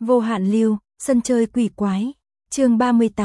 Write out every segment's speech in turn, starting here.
Vô hạn lưu, sân chơi quỷ quái. Chương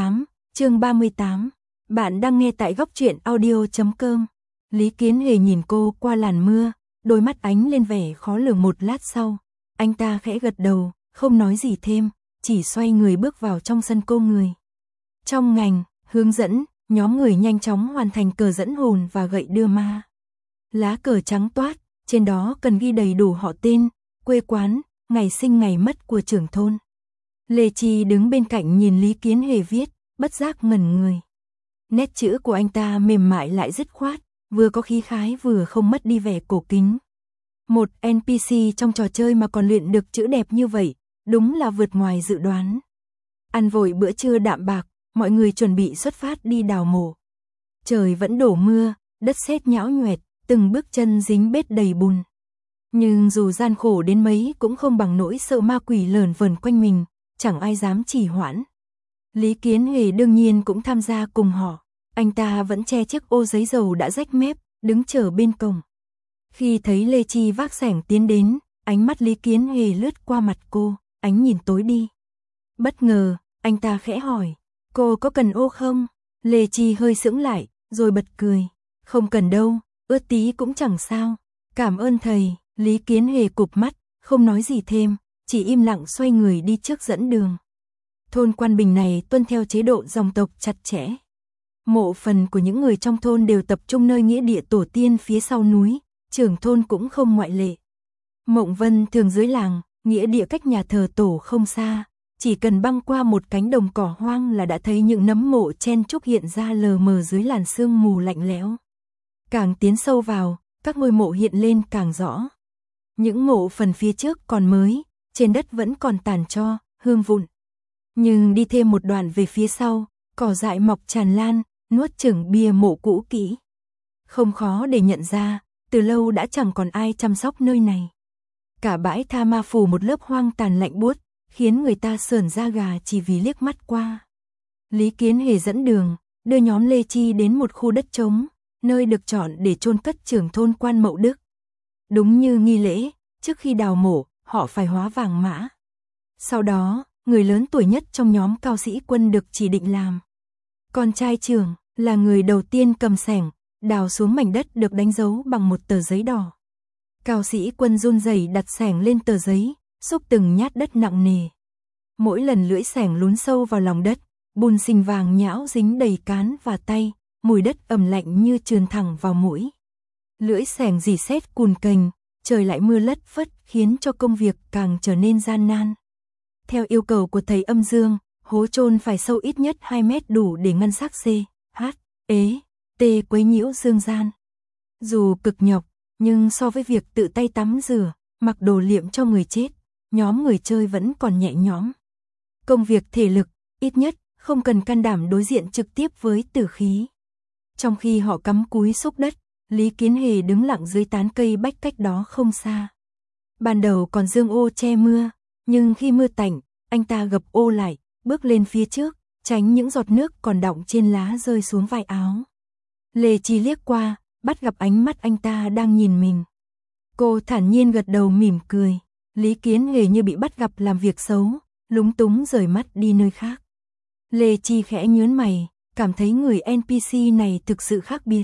38. Bạn đang nghe tại góc truyện audio.com. Lý Kiến Hề nhìn cô qua làn mưa, đôi mắt ánh lên vẻ khó lường một lát sau. Anh ta khẽ gật đầu, không nói gì thêm, chỉ xoay người bước vào trong sân cô người. Trong ngành, hướng dẫn, nhóm người nhanh chóng hoàn thành cờ dẫn hồn và gậy đưa ma. Lá cờ trắng toát, trên đó cần ghi đầy đủ họ tên, quê quán, ngày sinh ngày mất của trưởng thôn. Lê Chi đứng bên cạnh nhìn Lý Kiến Hề viết, bất giác ngẩn người. Nét chữ của anh ta mềm mại lại dứt khoát, vừa có khí khái vừa không mất đi vẻ cổ kính. Một NPC trong trò chơi mà còn luyện được chữ đẹp như vậy, đúng là vượt ngoài dự đoán. Ăn vội bữa trưa đạm bạc, mọi người chuẩn bị xuất phát đi đào mộ. Trời vẫn đổ mưa, đất sét nhão nhoẹt, từng bước chân dính bết đầy bùn. Nhưng dù gian khổ đến mấy cũng không bằng nỗi sợ ma quỷ lởn vởn quanh mình, chẳng ai dám trì hoãn. Lý Kiến Hề đương nhiên cũng tham gia cùng họ. Anh ta vẫn che chiếc ô giấy dầu đã rách mép, đứng chờ bên cổng. Khi thấy Lê Chi vác xẻng tiến đến, ánh mắt Lý Kiến Hề lướt qua mặt cô, ánh nhìn tối đi. Bất ngờ, anh ta khẽ hỏi, cô có cần ô không? Lê Chi hơi sững lại, rồi bật cười. Không cần đâu, ướt tí cũng chẳng sao. Cảm ơn thầy. Lý Kiến Hề cụp mắt, không nói gì thêm, chỉ im lặng xoay người đi trước dẫn đường. Thôn Quan Bình này tuân theo chế độ dòng tộc chặt chẽ. Mộ phần của những người trong thôn đều tập trung nơi nghĩa địa tổ tiên phía sau núi, trưởng thôn cũng không ngoại lệ. Mộng Vân thường dưới làng, nghĩa địa cách nhà thờ tổ không xa, chỉ cần băng qua một cánh đồng cỏ hoang là đã thấy những nấm mộ chen chúc hiện ra lờ mờ dưới làn sương mù lạnh lẽo. Càng tiến sâu vào, các ngôi mộ hiện lên càng rõ. Những mộ phần phía trước còn mới, trên đất vẫn còn tàn tro, hương vụn. Nhưng đi thêm một đoạn về phía sau, cỏ dại mọc tràn lan, nuốt chửng bia mộ cũ kỹ. Không khó để nhận ra, từ lâu đã chẳng còn ai chăm sóc nơi này. Cả bãi tha ma phủ một lớp hoang tàn lạnh buốt, khiến người ta sởn da gà chỉ vì liếc mắt qua. Lý Kiến Hề dẫn đường, đưa nhóm Lê Chi đến một khu đất trống, nơi được chọn để chôn cất trưởng thôn Quan Mậu Đức. Đúng như nghi lễ, trước khi đào mộ, họ phải hóa vàng mã. Sau đó, người lớn tuổi nhất trong nhóm Cao Sĩ Quân được chỉ định làm. Con trai trưởng là người đầu tiên cầm xẻng, đào xuống mảnh đất được đánh dấu bằng một tờ giấy đỏ. Cao Sĩ Quân run rẩy đặt xẻng lên tờ giấy, xúc từng nhát đất nặng nề. Mỗi lần lưỡi xẻng lún sâu vào lòng đất, bùn sình vàng nhão dính đầy cán và tay, mùi đất ẩm lạnh như trườn thẳng vào mũi. Lưỡi xẻng rỉ sét cùn kềnh, trời lại mưa lất phất khiến cho công việc càng trở nên gian nan. Theo yêu cầu của thầy Âm Dương, hố chôn phải sâu ít nhất 2 mét đủ để ngăn xác C, H, ế, T quấy nhiễu dương gian. Dù cực nhọc, nhưng so với việc tự tay tắm rửa, mặc đồ liệm cho người chết, nhóm người chơi vẫn còn nhẹ nhõm. Công việc thể lực, ít nhất, không cần can đảm đối diện trực tiếp với tử khí. Trong khi họ cắm cúi xúc đất, Lý Kiến Hề đứng lặng dưới tán cây bách cách đó không xa. Ban đầu còn dương ô che mưa, nhưng khi mưa tạnh, anh ta gập ô lại, bước lên phía trước, tránh những giọt nước còn đọng trên lá rơi xuống vai áo. Lê Chi liếc qua, bắt gặp ánh mắt anh ta đang nhìn mình. Cô thản nhiên gật đầu mỉm cười. Lý Kiến Hề như bị bắt gặp làm việc xấu, lúng túng rời mắt đi nơi khác. Lê Chi khẽ nhướng mày, cảm thấy người NPC này thực sự khác biệt.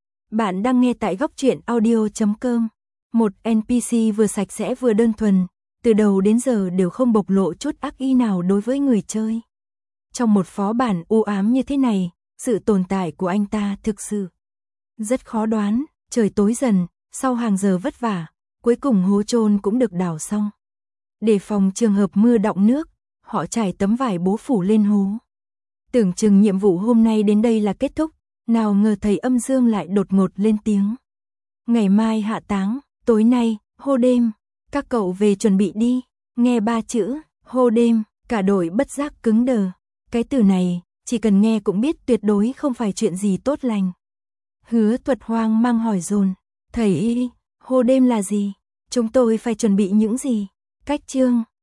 Bạn đang nghe tại góc truyện audio.com. Một NPC vừa sạch sẽ vừa đơn thuần, từ đầu đến giờ đều không bộc lộ chút ác ý nào đối với người chơi. Trong một phó bản u ám như thế này, sự tồn tại của anh ta thực sự rất khó đoán. Trời tối dần, sau hàng giờ vất vả, cuối cùng hố chôn cũng được đào xong. Để phòng trường hợp mưa đọng nước, họ trải tấm vải bố phủ lên hố. Tưởng chừng nhiệm vụ hôm nay đến đây là kết thúc, nào ngờ thầy Âm Dương lại đột ngột lên tiếng. Ngày mai hạ táng, tối nay, hô đêm, các cậu về chuẩn bị đi. Nghe 3 chữ, hô đêm, cả đội bất giác cứng đờ. Cái từ này, chỉ cần nghe cũng biết tuyệt đối không phải chuyện gì tốt lành. Hứa Thuật hoang mang hỏi dồn, thầy, hô đêm là gì? Chúng tôi phải chuẩn bị những gì? Cách chương